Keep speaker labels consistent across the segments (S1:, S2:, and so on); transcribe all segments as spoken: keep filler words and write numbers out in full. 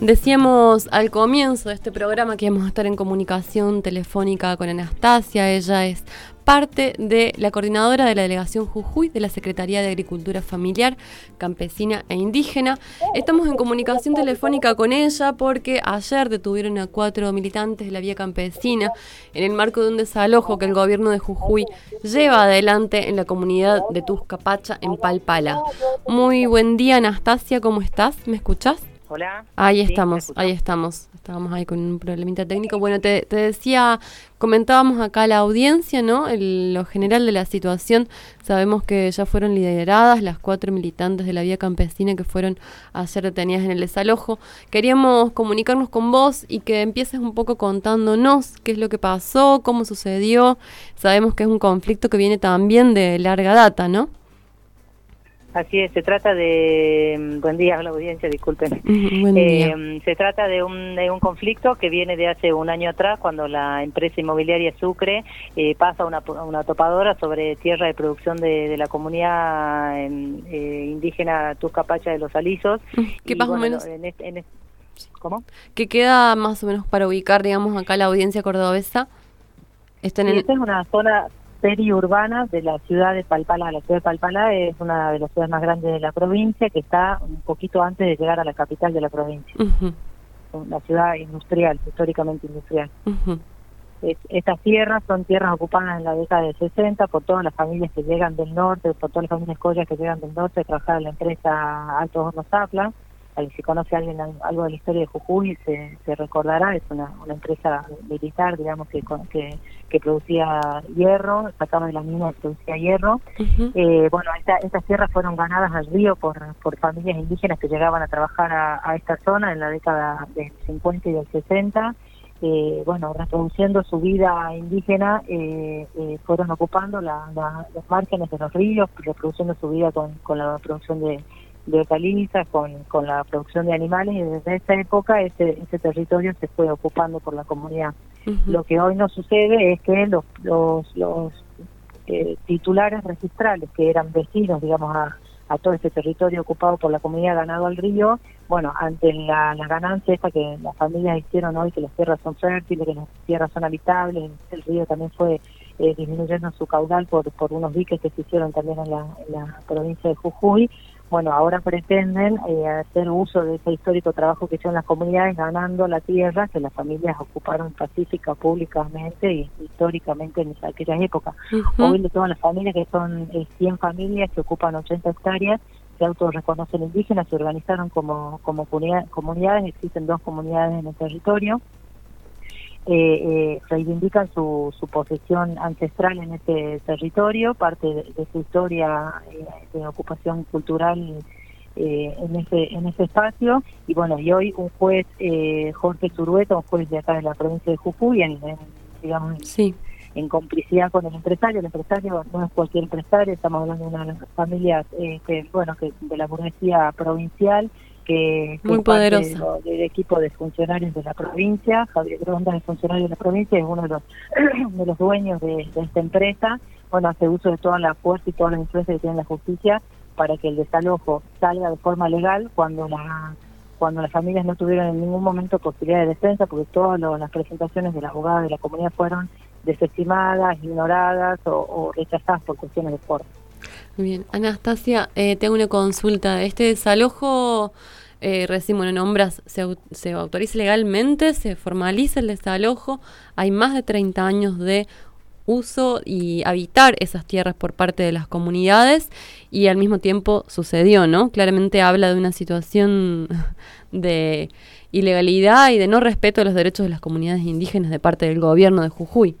S1: Decíamos al comienzo de este programa que íbamos a estar en comunicación telefónica con Anastasia. Ella es parte de la coordinadora de la Delegación Jujuy de la Secretaría de Agricultura Familiar, Campesina e Indígena. Estamos en comunicación telefónica con ella porque ayer detuvieron a cuatro militantes de la Vía Campesina en el marco de un desalojo que el gobierno de Jujuy lleva adelante en la comunidad de Tuscapacha, en Palpala. Muy buen día, Anastasia, ¿cómo estás? ¿Me escuchás?
S2: Hola.
S1: Ahí
S2: Sí,
S1: estamos, ahí estamos. Estábamos ahí con un problemita técnico. Bueno, te, te decía, comentábamos acá a la audiencia, ¿no? El, lo general de la situación. Sabemos que ya fueron lideradas las cuatro militantes de la Vía Campesina que fueron ayer detenidas en el desalojo. Queríamos comunicarnos con vos y que empieces un poco contándonos qué es lo que pasó, cómo sucedió. Sabemos que es un conflicto que viene también de larga data, ¿no?
S2: Así es, se trata de... Buen día a la audiencia, disculpen.
S1: Uh, buen día.
S2: Eh, se trata de un, de un conflicto que viene de hace un año atrás, cuando la empresa inmobiliaria Sucre eh, pasa una, una topadora sobre tierra de producción de, de la comunidad eh, indígena Tuscapacha de los Alisos.
S1: ¿Qué
S2: y,
S1: más
S2: bueno,
S1: o menos?
S2: En este, en este, ¿Cómo?
S1: ¿Qué queda más o menos para ubicar, digamos, acá la audiencia cordobesa? Están
S2: Sí,
S1: en...
S2: esta es una zona periurbana de la ciudad de Palpala. La ciudad de Palpala es una de las ciudades más grandes de la provincia, que está un poquito antes de llegar a la capital de la provincia.
S1: Uh-huh.
S2: Una ciudad industrial, históricamente industrial.
S1: Uh-huh.
S2: Es, estas tierras son tierras ocupadas en la década de sesenta por todas las familias que llegan del norte, por todas las familias collas que llegan del norte a trabajar en la empresa Altos Hornos Zapla. Si conoce a alguien algo de la historia de Jujuy, se, se recordará, es una, una empresa militar, digamos, que, que, que producía hierro, sacaba de la mina que producía hierro. Uh-huh. eh, bueno, esta, estas tierras fueron ganadas al río por, por familias indígenas que llegaban a trabajar a, a esta zona en la década del cincuenta y del sesenta. Eh, bueno, reproduciendo su vida indígena, eh, eh, fueron ocupando la, la, los márgenes de los ríos, reproduciendo su vida con, con la producción de de hortalizas, con, con la producción de animales, y desde esa época ese, ese territorio se fue ocupando por la comunidad. Uh-huh. Lo que hoy no sucede es que los, los, los eh, titulares registrales, que eran vecinos, digamos, a, a todo este territorio ocupado por la comunidad ganado al río, bueno, ante la, la ganancia esta que las familias hicieron hoy, que las tierras son fértiles, que las tierras son habitables, el río también fue eh, disminuyendo su caudal por, por unos diques que se hicieron también en la, en la provincia de Jujuy. Bueno, ahora pretenden eh, hacer uso de ese histórico trabajo que hicieron las comunidades ganando la tierra que las familias ocuparon pacífica, públicamente y históricamente en aquellas épocas. Uh-huh. Hoy de todas las familias, que son eh, cien familias que ocupan ochenta hectáreas, se autorreconocen indígenas, se organizaron como, como comunidad, comunidades, existen dos comunidades en el territorio. Eh, eh, reivindican su, su posesión ancestral en ese territorio, parte de, de su historia eh, de ocupación cultural eh, en ese en ese espacio. Y bueno, y hoy un juez, eh, Jorge Zurueta, un juez de acá de la provincia de Jujuy, en, en, digamos, sí. en complicidad con el empresario. El empresario no es cualquier empresario, estamos hablando de una de las familias eh, que, bueno, que de la burguesía provincial, que, que
S1: muy poderosa,
S2: de lo, del equipo de funcionarios de la provincia. Javier Gronda, el funcionario de la provincia, es uno de los de los dueños de, de esta empresa. Bueno, hace uso de toda la fuerza y toda la influencia que tiene la justicia para que el desalojo salga de forma legal cuando la cuando las familias no tuvieron en ningún momento posibilidad de defensa, porque todas lo, las presentaciones de la abogada de la comunidad fueron desestimadas, ignoradas o, o rechazadas por cuestiones de forma.
S1: Bien, Anastasia, eh, tengo una consulta. Este desalojo, eh, recién, bueno, nombras, se, se autoriza legalmente, se formaliza el desalojo, hay más de treinta años de uso y habitar esas tierras por parte de las comunidades y al mismo tiempo sucedió, ¿no? Claramente habla de una situación de ilegalidad y de no respeto a los derechos de las comunidades indígenas de parte del gobierno de Jujuy.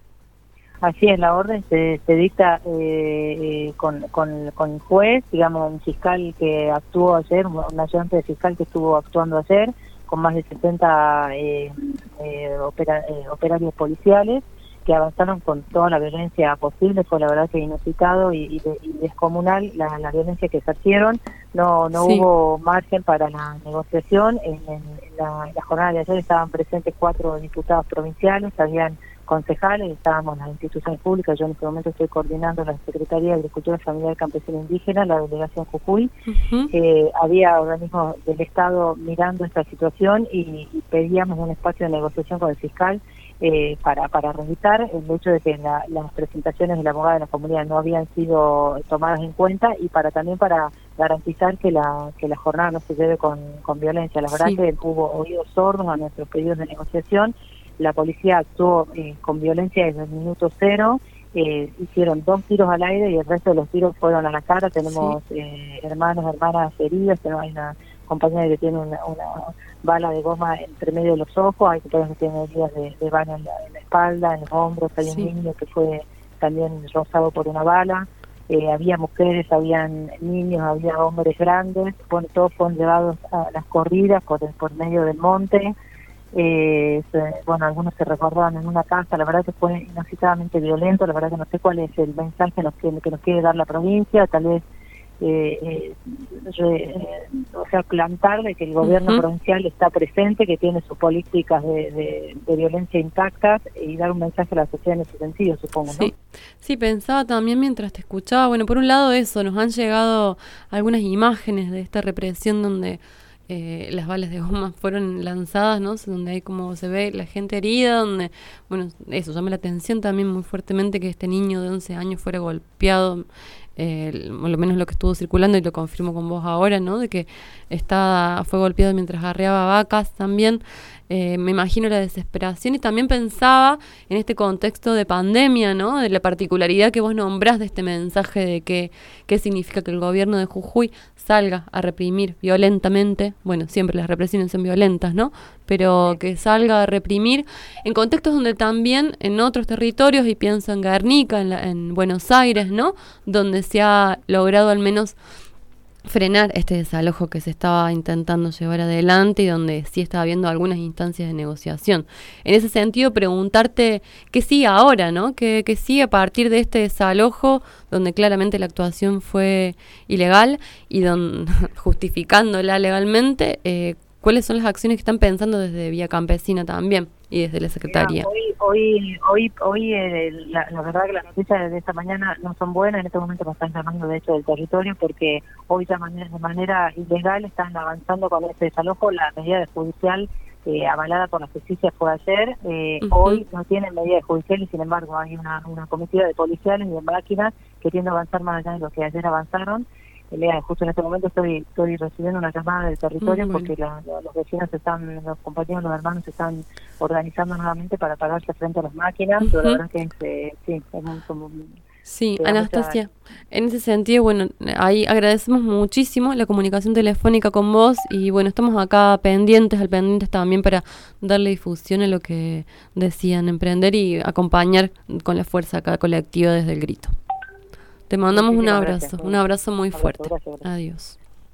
S2: Así es, la orden se, se dicta eh, con, con, con el juez, digamos, un fiscal que actuó ayer, un ayudante de fiscal que estuvo actuando ayer, con más de setenta eh, eh, opera, eh, operarios policiales, que avanzaron con toda la violencia posible. Fue la verdad que inusitado y, y, de, y descomunal la, la violencia que ejercieron. No no sí. hubo margen para la negociación. En, en, en, la, en la jornada de ayer estaban presentes cuatro diputados provinciales, habían concejales, estábamos las instituciones públicas. Yo en este momento estoy coordinando la Secretaría de Agricultura Familiar Campesina Indígena, la delegación Jujuy. Uh-huh. eh, había organismos del Estado mirando esta situación y, y pedíamos un espacio de negociación con el fiscal eh, para para revisar el hecho de que la, las presentaciones de la abogada de la comunidad no habían sido tomadas en cuenta, y para también para garantizar que la que la jornada no se lleve con, con violencia. La verdad sí. que hubo oídos sordos a nuestros pedidos de negociación. La policía actuó eh, con violencia desde el minuto cero. Eh, hicieron dos tiros al aire y el resto de los tiros fueron a la cara. Tenemos sí. eh, hermanos, hermanas heridas. Tenemos, hay una compañera que tiene una, una bala de goma entre medio de los ojos. Hay compañeros que tienen heridas de, de bala en la, en la espalda, en los hombros. Hay sí. un niño que fue también rozado por una bala. Eh, había mujeres, habían niños, había hombres grandes. Bueno, todos fueron llevados a las corridas por, por medio del monte. Eh, se, bueno, algunos se resguardaban en una casa. La verdad que fue inusitadamente violento. La verdad que no sé cuál es el mensaje que nos, que, que nos quiere dar la provincia. Tal vez eh, eh, re, eh, o sea, plantar de que el gobierno uh-huh. provincial está presente, que tiene sus políticas de, de, de violencia intactas, y dar un mensaje a la sociedad en ese sentido, supongo, ¿no?
S1: Sí. Sí, pensaba también mientras te escuchaba, bueno, por un lado eso, nos han llegado algunas imágenes de esta represión donde Eh, las balas de goma fueron lanzadas, ¿no? Donde hay como se ve la gente herida, donde, bueno, eso llama la atención también muy fuertemente, que este niño de once años fuera golpeado, eh, por lo menos lo que estuvo circulando, y lo confirmo con vos ahora, ¿no? De que está, fue golpeado mientras arreaba vacas también. Eh, me imagino la desesperación, y también pensaba en este contexto de pandemia, ¿no? De la particularidad que vos nombrás de este mensaje de que qué significa que el gobierno de Jujuy salga a reprimir violentamente. Bueno, siempre las represiones son violentas, ¿no? Pero que salga a reprimir en contextos donde también en otros territorios, y pienso en Guernica, en, la, en Buenos Aires, ¿no? Donde se ha logrado al menos frenar este desalojo que se estaba intentando llevar adelante, y donde sí estaba habiendo algunas instancias de negociación. En ese sentido, preguntarte qué sigue ahora, ¿no? ¿Qué, qué sigue a partir de este desalojo, donde claramente la actuación fue ilegal y donde, justificándola legalmente? Eh, ¿Cuáles son las acciones que están pensando desde Vía Campesina también y desde la Secretaría?
S2: Mira, hoy hoy hoy hoy eh, la, la verdad que las noticias de esta mañana no son buenas. En este momento nos están llamando de hecho del territorio, porque hoy de manera, de manera ilegal están avanzando con este desalojo. La medida judicial eh, avalada por la justicia fue ayer. Eh, uh-huh. Hoy no tienen medidas judiciales, sin embargo hay una, una comitiva de policiales y de máquinas que tienden a avanzar más allá de lo que ayer avanzaron. Lea, justo en este momento estoy estoy recibiendo una llamada del territorio, mm, bueno. porque la, la, los vecinos están, los compañeros, los hermanos se están organizando nuevamente para pararse frente a las máquinas, uh-huh. pero la verdad que es, eh, sí, es muy, como,
S1: sí, Anastasia, mucha... en ese sentido, bueno, ahí agradecemos muchísimo la comunicación telefónica con vos, y bueno, estamos acá pendientes, al pendientes también para darle difusión a lo que decían emprender y acompañar con la fuerza acá colectiva desde el grito. Te mandamos un abrazo, gracias. un abrazo muy fuerte. Gracias, gracias. Adiós.